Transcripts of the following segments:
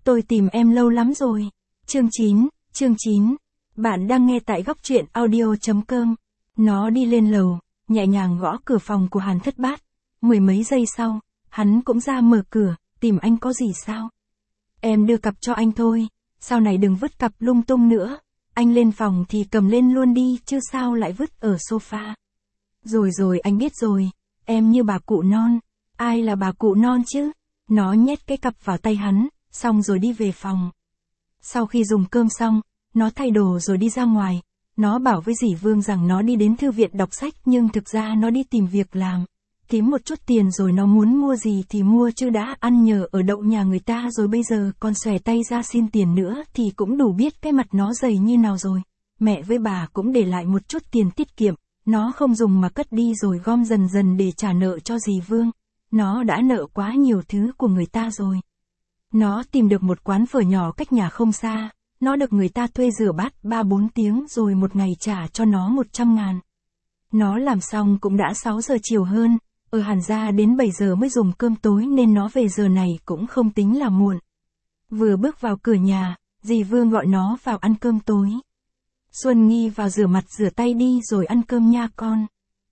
tôi tìm em lâu lắm rồi. Chương 9. Bạn đang nghe tại góc truyện audio.com. Nó đi lên lầu, nhẹ nhàng gõ cửa phòng của Hàn Thất Bát. Mười mấy giây sau, hắn cũng ra mở cửa, tìm anh có gì sao? Em đưa cặp cho anh thôi, sau này đừng vứt cặp lung tung nữa. Anh lên phòng thì cầm lên luôn đi, chứ sao lại vứt ở sofa. Rồi anh biết rồi, em như bà cụ non. Ai là bà cụ non chứ? Nó nhét cái cặp vào tay hắn, xong rồi đi về phòng. Sau khi dùng cơm xong, nó thay đồ rồi đi ra ngoài. Nó bảo với dì Vương rằng nó đi đến thư viện đọc sách, nhưng thực ra nó đi tìm việc làm. Kiếm một chút tiền rồi nó muốn mua gì thì mua, chứ đã ăn nhờ ở đậu nhà người ta rồi bây giờ còn xòe tay ra xin tiền nữa thì cũng đủ biết cái mặt nó dày như nào rồi. Mẹ với bà cũng để lại một chút tiền tiết kiệm, nó không dùng mà cất đi rồi gom dần dần để trả nợ cho dì Vương. Nó đã nợ quá nhiều thứ của người ta rồi. Nó tìm được một quán phở nhỏ cách nhà không xa. Nó được người ta thuê rửa bát 3-4 tiếng rồi một ngày trả cho nó 100.000. Nó làm xong cũng đã 6 giờ chiều hơn. Ở Hàn gia đến 7 giờ mới dùng cơm tối nên nó về giờ này cũng không tính là muộn. Vừa bước vào cửa nhà, dì Vương gọi nó vào ăn cơm tối. Xuân Nghi vào rửa mặt rửa tay đi rồi ăn cơm nha con.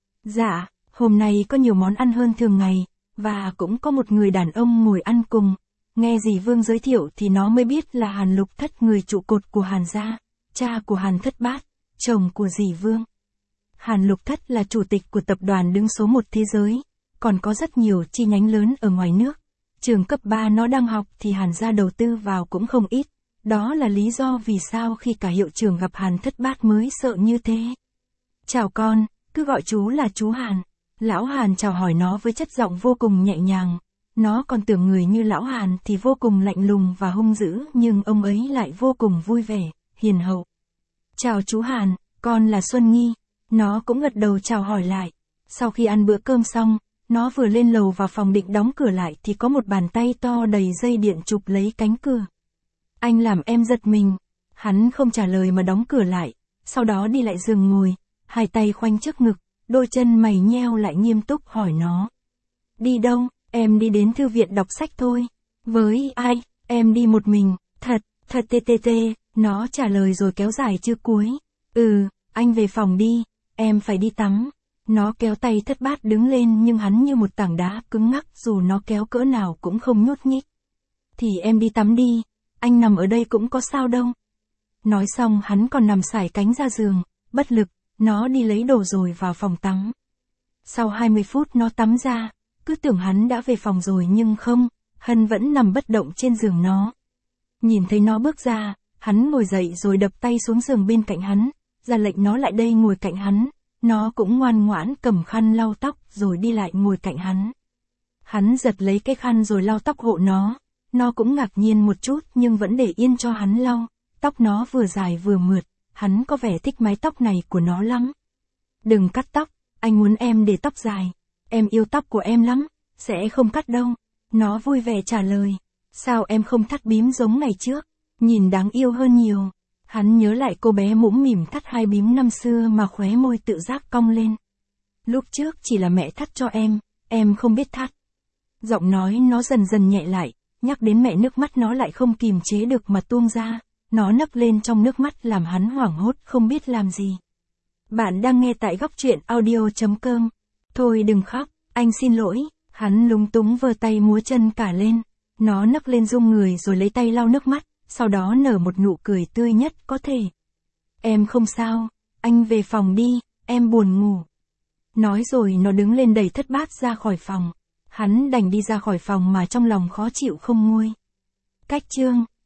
Dạ, hôm nay có nhiều món ăn hơn thường ngày, và cũng có một người đàn ông ngồi ăn cùng. Nghe dì Vương giới thiệu thì nó mới biết là Hàn Lục Thất, người trụ cột của Hàn gia, cha của Hàn Thất Bát, chồng của dì Vương. Hàn Lục Thất là chủ tịch của tập đoàn đứng số 1 thế giới, còn có rất nhiều chi nhánh lớn ở ngoài nước. Trường cấp 3 nó đang học thì Hàn gia đầu tư vào cũng không ít. Đó là lý do vì sao khi cả hiệu trưởng gặp Hàn Thất Bát mới sợ như thế. Chào con, cứ gọi chú là chú Hàn. Lão Hàn chào hỏi nó với chất giọng vô cùng nhẹ nhàng. Nó còn tưởng người như lão Hàn thì vô cùng lạnh lùng và hung dữ, nhưng ông ấy lại vô cùng vui vẻ, hiền hậu. Chào chú Hàn, con là Xuân Nghi. Nó cũng gật đầu chào hỏi lại. Sau khi ăn bữa cơm xong, nó vừa lên lầu vào phòng định đóng cửa lại thì có một bàn tay to đầy dây điện chụp lấy cánh cửa. Anh làm em giật mình. Hắn không trả lời mà đóng cửa lại, sau đó đi lại giường ngồi, hai tay khoanh trước ngực, đôi chân mày nheo lại nghiêm túc hỏi nó. Đi đâu? Em đi đến thư viện đọc sách thôi. Với ai? Em đi một mình. Thật ttt. Nó trả lời rồi kéo dài chữ cuối. Anh về phòng đi, em phải đi tắm. Nó kéo tay Thất Bát đứng lên nhưng hắn như một tảng đá cứng ngắc, dù nó kéo cỡ nào cũng không nhúc nhích. Thì em đi tắm đi, anh nằm ở đây cũng có sao đâu. Nói xong hắn còn nằm sải cánh ra giường, bất lực, nó đi lấy đồ rồi vào phòng tắm. Sau 20 phút nó tắm ra, cứ tưởng hắn đã về phòng rồi nhưng không, Hân vẫn nằm bất động trên giường nó. Nhìn thấy nó bước ra, hắn ngồi dậy rồi đập tay xuống giường bên cạnh hắn, ra lệnh nó lại đây ngồi cạnh hắn. Nó cũng ngoan ngoãn cầm khăn lau tóc rồi đi lại ngồi cạnh hắn. Hắn giật lấy cái khăn rồi lau tóc hộ nó. Nó cũng ngạc nhiên một chút nhưng vẫn để yên cho hắn lau. Tóc nó vừa dài vừa mượt, hắn có vẻ thích mái tóc này của nó lắm. Đừng cắt tóc, anh muốn em để tóc dài. Em yêu tóc của em lắm, sẽ không cắt đâu. Nó vui vẻ trả lời. Sao em không thắt bím giống ngày trước, nhìn đáng yêu hơn nhiều. Hắn nhớ lại cô bé mũm mỉm thắt hai bím năm xưa mà khóe môi tự giác cong lên. Lúc trước chỉ là mẹ thắt cho em không biết thắt. Giọng nói nó dần dần nhẹ lại, nhắc đến mẹ nước mắt nó lại không kìm chế được mà tuôn ra. Nó nấc lên trong nước mắt làm hắn hoảng hốt không biết làm gì. Bạn đang nghe tại góc truyện audio.com. Thôi đừng khóc, anh xin lỗi. Hắn lúng túng vơ tay múa chân cả lên. Nó nấc lên rung người rồi lấy tay lau nước mắt, sau đó nở một nụ cười tươi nhất có thể. Em không sao, anh về phòng đi, em buồn ngủ. Nói rồi nó đứng lên đẩy Thất Bát ra khỏi phòng. Hắn đành đi ra khỏi phòng mà trong lòng khó chịu không nguôi. Cách chương